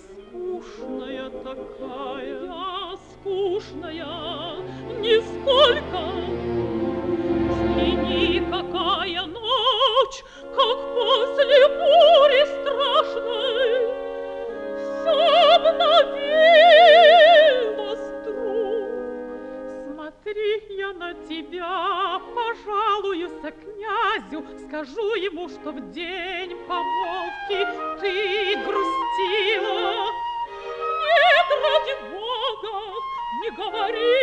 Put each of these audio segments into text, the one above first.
скучная такая, я скучная, нисколько. Взгляни, какая ночь, как после бури страшной, все обновилось вдруг. Смотри, я на тебя пожалуюся князю, скажу ему, что в день помолвки ты грустила. Нет, ради Бога, не говори.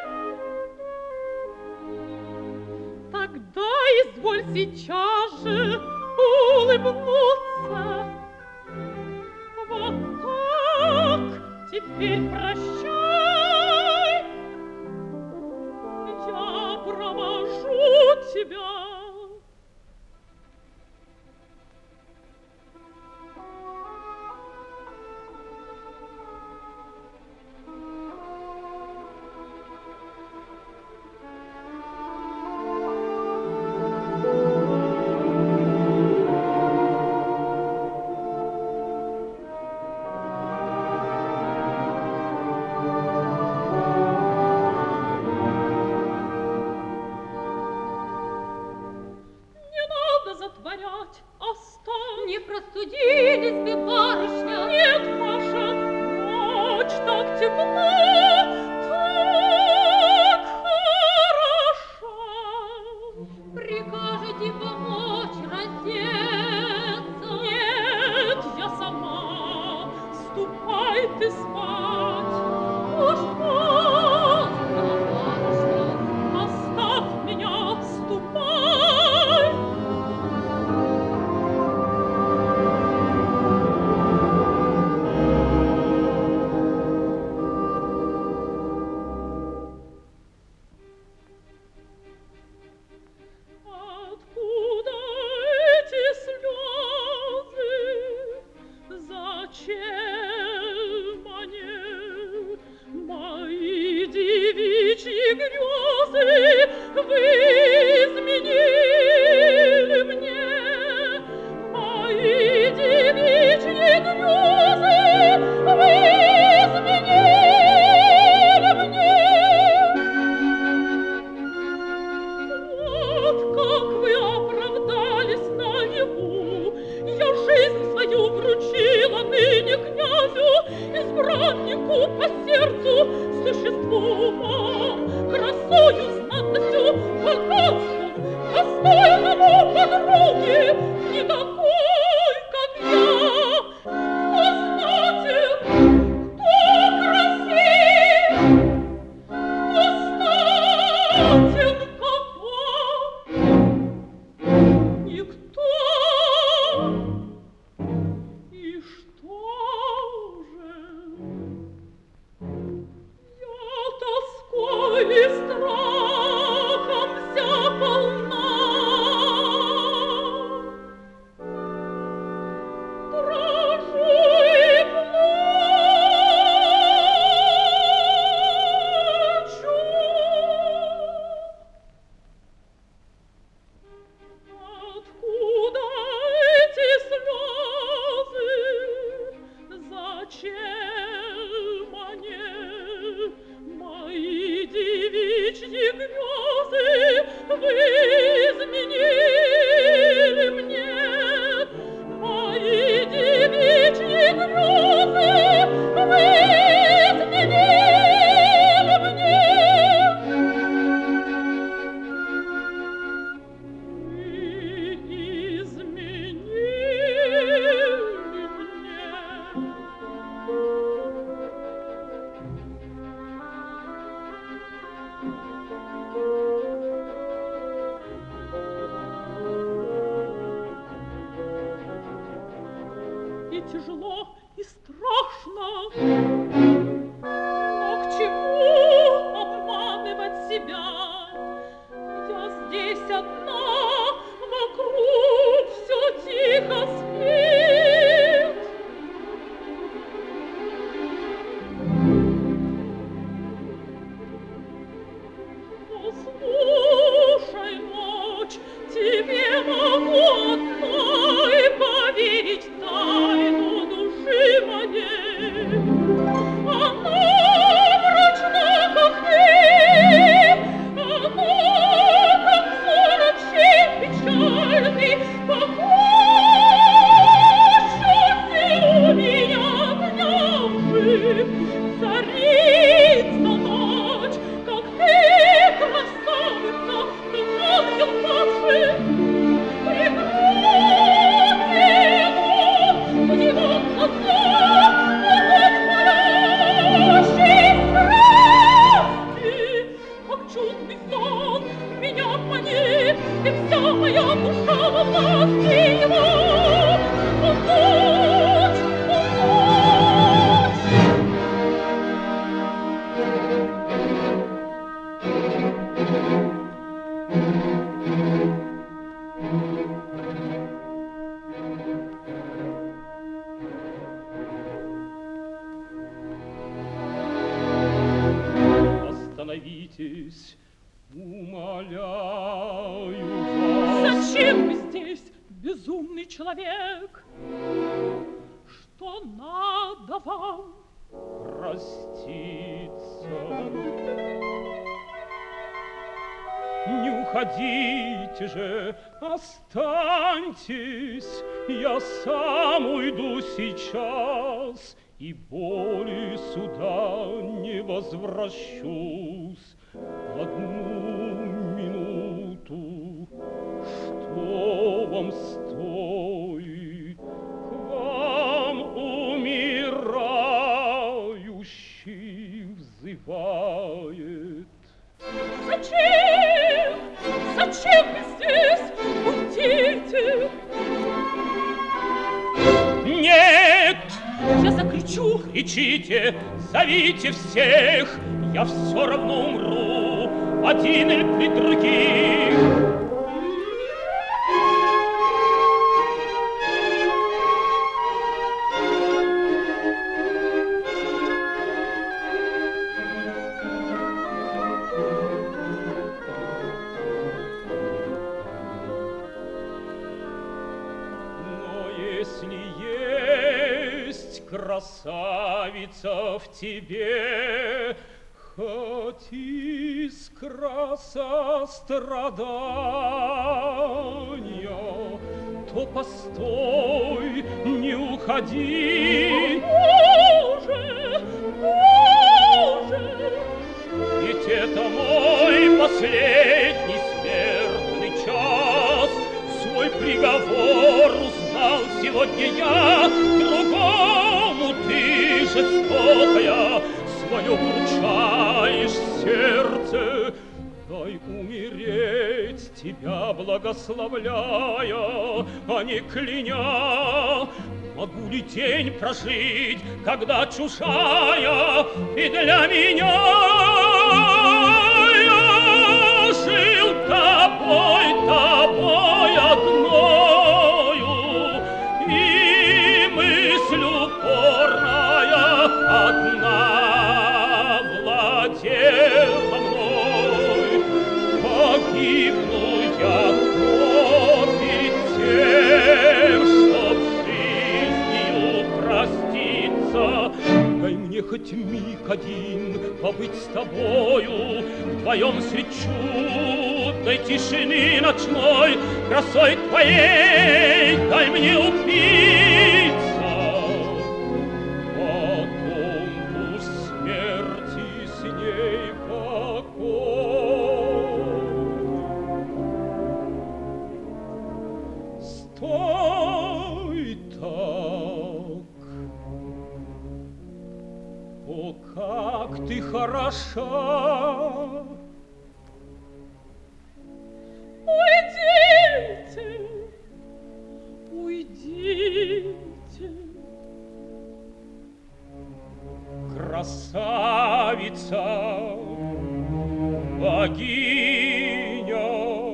Тогда изволь сейчас же улыбнуться. Вот так, теперь прощай. Я провожу тебя. Затворять, оставь. Не простудились бы, барышня? Нет, Маша, ночь так темна, так хороша. Прикажете помочь раздеться? Нет, я сама. Ступай ты спать. Уж поздно, барышня. Оставь меня, ступай. По сердцу, существу вам, красою, знатностью, богатством, достойному подруги, не такой, как я. Кто знатен, кто красив, кто статен, как вам, никто. И что же? Тоской и страхом вся полна. Дрожу и плачу. Откуда эти слезы? Зачем они? Мои девичьи грезы вы изменили мне. Мои девичьи грезы вы изменили мне. Вы изменили мне. И тяжело, и страшно. Но к чему обманывать себя? Я здесь одна, вокруг все тихо спит. Послушай, ночь, тебе могу одной поверить тайну души моей. остановитесь, умоляю вас. Зачем вы здесь, безумный человек? Что надо вам? Проститься. Не уходите же, останьтесь, я сам уйду сейчас и более сюда не возвращусь. Одну минуту, что вам стоит, к вам умирающий взывает. Зачем? Зачем вы здесь? Уйдите! Нет! Я закричу! Кричите, зовите всех, я все равно умру, один или при других. Если есть красавица в тебе, хоть искра сострадания, то постой, не уходи. Боже! Боже! Ведь это мой последний смертный час. Свой приговор узнал сегодня я. Другому ты, жестокая, свое вручаешь сердце. Дай умереть, тебя благословляя, а не кляня. Могу ли день прожить, когда чужая и для меня? Я жил тобой, тобой одною, и мысль упорная одна владела мной. Погибну я перед тем, чтоб жизнью проститься. Дай мне хоть миг один побыть с тобою, вдвоем средь чудной тишины ночной, красой твоей дай мне упиться. Потом пусть смерти с ней покой. Стой так, о, как ты хороша! Уйдите! Уйдите! Красавица, богиня,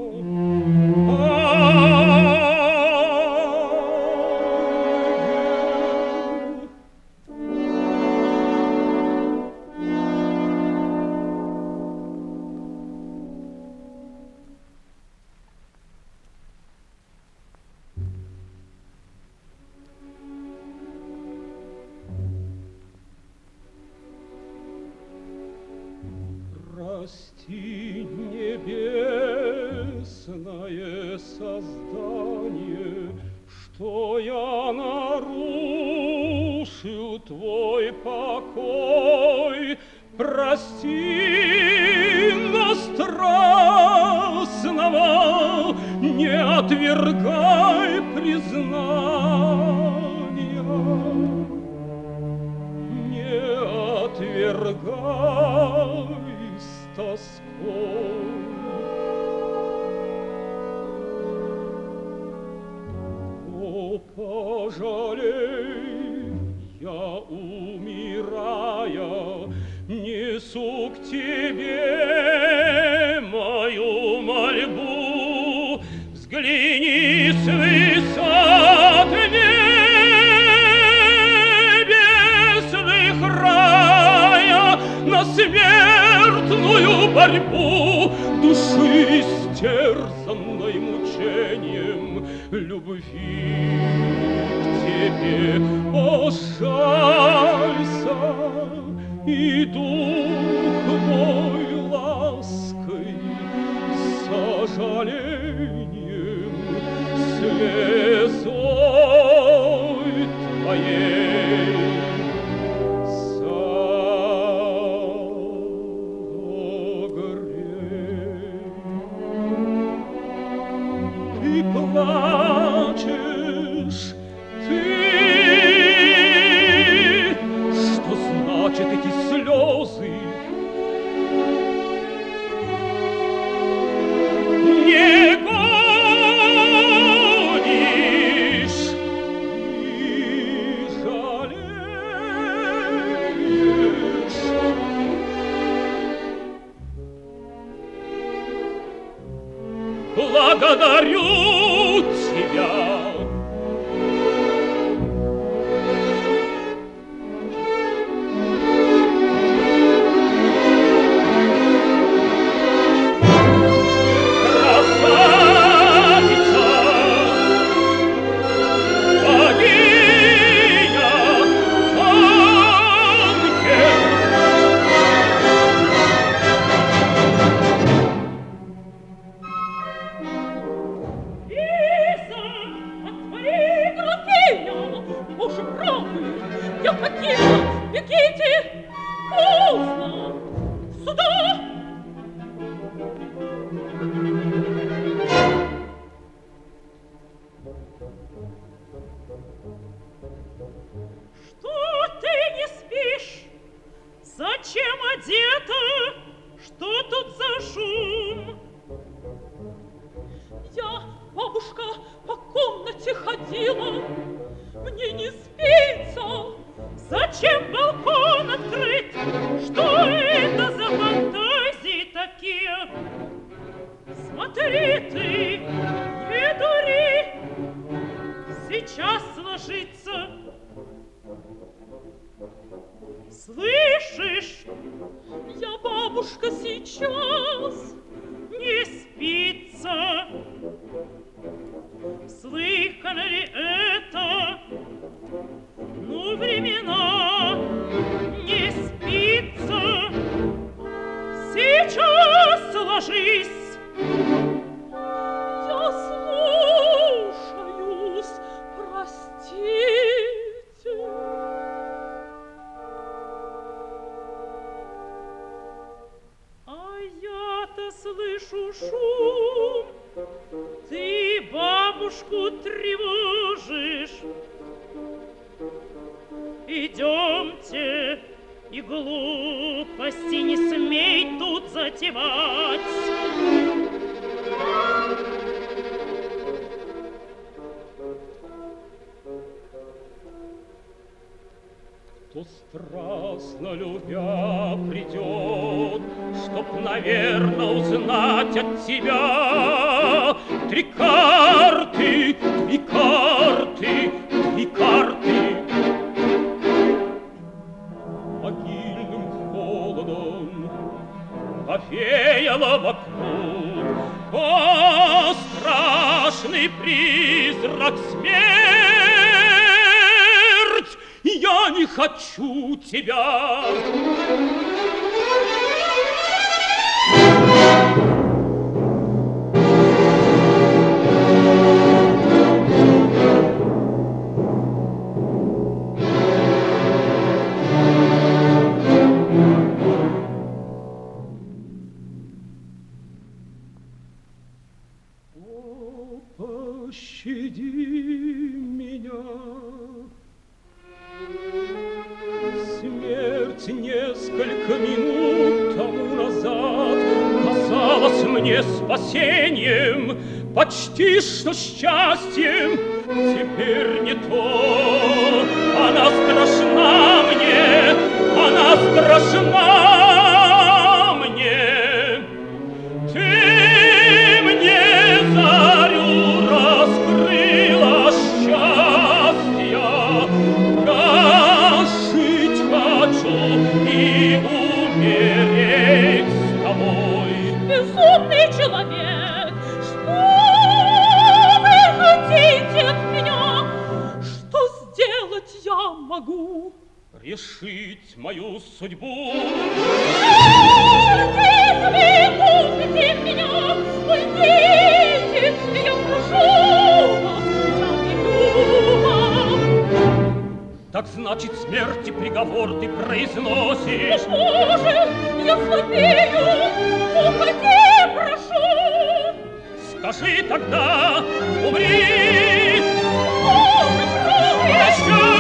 прости, небесное создание, что я нарушил твой покой. Прости, но страстного не отвергай признания, не отвергай с тоской. О, пожалей, я, умирая, несу к тебе мою мольбу. Взгляни с высот небесных рая на смертную борьбу души, стерзанной мучением любви к тебе. О, жалься, и дух мой лаской сожалением слезой твоей согрей. Ты плачешь, ты, что значит эти слезы? Не гонишь и жалеешь. Благодарю тебя. Боже правый, я хотела, бегите, поздно, сюда! Что ты не спишь? Зачем одета? Что тут за шум? Я, бабушка, по комнате ходила. Мне не спится. Зачем балкон открыть? Что это за фантазии такие? Смотри ты, не дури. Сейчас ложится. Слышишь? Я, бабушка, сейчас не спится. Слыхано ли это? Ну, времена не спится. Сейчас ложись. Я слушаюсь, простите. А я-то слышу шум. Ты бабушку тревожишь. Идемте, и глупости не смей тут затевать. Кто страстно любя придет, чтоб, наверно, узнать от тебя три карты, три карты, три карты. Могильным холодом повеяло вокруг. О, страшный призрак, смерть! Я не хочу тебя. О, пощади меня. Смерть несколько минут тому назад казалась мне спасением, почти что счастьем. Теперь не то. Она страшна мне, она страшна мне. Ты мне зарю раскрыла счастья. Прожить хочу и умереть с тобой. решить мою судьбу. Выкупите меня, уйдите, я прошу вас, я велю вам. Так значит, смерти приговор ты произносишь. Боже, я слабею, уходи, прошу. Скажи тогда, умри. Боже, Прощай.